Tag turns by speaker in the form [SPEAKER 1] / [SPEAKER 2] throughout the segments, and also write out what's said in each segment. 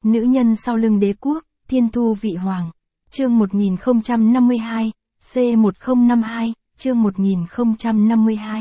[SPEAKER 1] Nữ nhân sau lưng đế quốc, thiên thu vị hoàng. Chương 1052, C1052, chương 1052.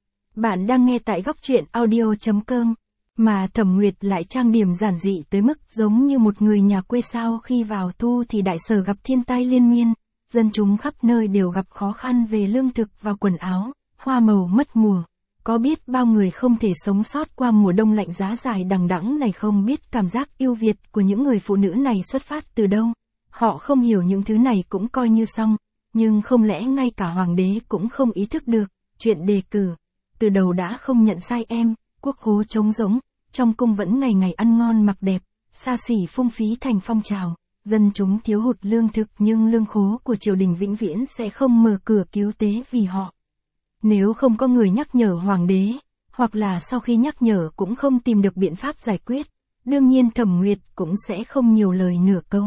[SPEAKER 1] Bạn đang nghe tại góc truyện audio.com. Mà Thẩm Nguyệt lại trang điểm giản dị tới mức giống như một người nhà quê sao. Khi vào thu thì đại sở gặp thiên tai liên miên, dân chúng khắp nơi đều gặp khó khăn về lương thực và quần áo, hoa màu mất mùa. Có biết bao người không thể sống sót qua mùa đông lạnh giá dài đằng đẵng này, không biết cảm giác yêu Việt của những người phụ nữ này xuất phát từ đâu. Họ không hiểu những thứ này cũng coi như xong, nhưng không lẽ ngay cả hoàng đế cũng không ý thức được, chuyện đề cử từ đầu đã không nhận sai em, quốc khố trống rỗng, trong cung vẫn ngày ngày ăn ngon mặc đẹp, xa xỉ phung phí thành phong trào, dân chúng thiếu hụt lương thực nhưng lương khố của triều đình vĩnh viễn sẽ không mở cửa cứu tế vì họ. Nếu không có người nhắc nhở hoàng đế, hoặc là sau khi nhắc nhở cũng không tìm được biện pháp giải quyết, đương nhiên Thẩm Nguyệt cũng sẽ không nhiều lời nửa câu.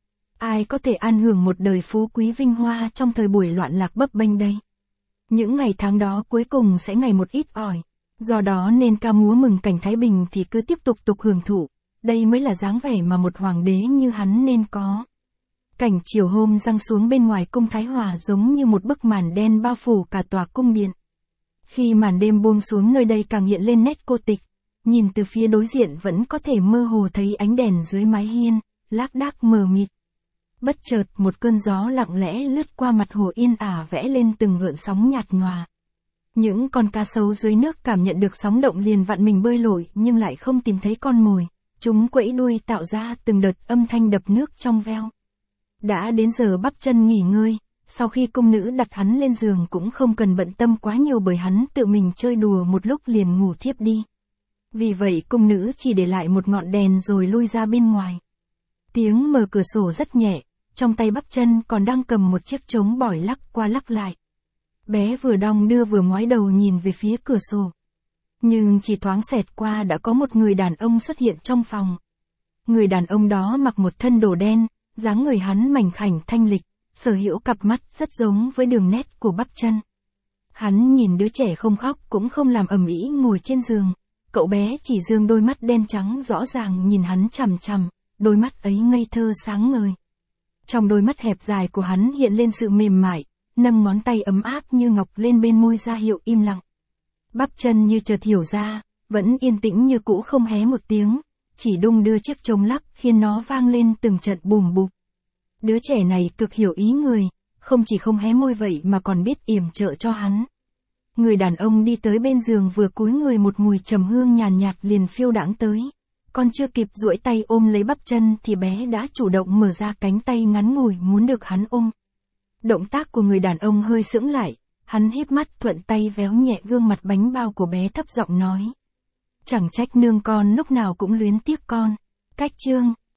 [SPEAKER 1] Ai có thể an hưởng một đời phú quý vinh hoa trong thời buổi loạn lạc bấp bênh đây? Những ngày tháng đó cuối cùng sẽ ngày một ít ỏi, do đó nên ca múa mừng cảnh Thái Bình thì cứ tiếp tục hưởng thụ, đây mới là dáng vẻ mà một hoàng đế như hắn nên có. Cảnh chiều hôm giăng xuống bên ngoài cung Thái Hòa giống như một bức màn đen bao phủ cả tòa cung điện. Khi màn đêm buông xuống nơi đây càng hiện lên nét cô tịch, nhìn từ phía đối diện vẫn có thể mơ hồ thấy ánh đèn dưới mái hiên, lác đác mờ mịt. Bất chợt một cơn gió lặng lẽ lướt qua mặt hồ yên ả vẽ lên từng gợn sóng nhạt nhòa. Những con cá sấu dưới nước cảm nhận được sóng động liền vặn mình bơi lội nhưng lại không tìm thấy con mồi, chúng quẫy đuôi tạo ra từng đợt âm thanh đập nước trong veo. Đã đến giờ Bắp Chân nghỉ ngơi, sau khi cung nữ đặt hắn lên giường cũng không cần bận tâm quá nhiều bởi hắn tự mình chơi đùa một lúc liền ngủ thiếp đi. Vì vậy cung nữ chỉ để lại một ngọn đèn rồi lui ra bên ngoài. Tiếng mở cửa sổ rất nhẹ, trong tay Bắp Chân còn đang cầm một chiếc trống bỏi lắc qua lắc lại. Bé vừa đong đưa vừa ngoái đầu nhìn về phía cửa sổ. Nhưng chỉ thoáng xẹt qua đã có một người đàn ông xuất hiện trong phòng. Người đàn ông đó mặc một thân đồ đen, dáng người hắn mảnh khảnh thanh lịch, sở hữu cặp mắt rất giống với đường nét của Bắp Chân. Hắn nhìn đứa trẻ không khóc cũng không làm ầm ĩ ngồi trên giường, cậu bé chỉ dương đôi mắt đen trắng rõ ràng nhìn hắn chằm chằm, đôi mắt ấy ngây thơ sáng ngời. Trong đôi mắt hẹp dài của hắn hiện lên sự mềm mại, nâng ngón tay ấm áp như ngọc lên bên môi ra hiệu im lặng. Bắp Chân như chợt hiểu ra, vẫn yên tĩnh như cũ không hé một tiếng, chỉ đung đưa chiếc trống lắc khiến nó vang lên từng trận bùm bụp. Đứa trẻ này cực hiểu ý người, không chỉ không hé môi vậy mà còn biết yểm trợ cho hắn. Người đàn ông đi tới bên giường vừa cúi người một mùi trầm hương nhàn nhạt liền phiêu đãng tới. Còn chưa kịp duỗi tay ôm lấy Bắp Chân thì bé đã chủ động mở ra cánh tay ngắn ngủi muốn được hắn ôm. Động tác của người đàn ông hơi sững lại, hắn híp mắt thuận tay véo nhẹ gương mặt bánh bao của bé thấp giọng nói. Chẳng trách nương con lúc nào cũng luyến tiếc con. Cách chương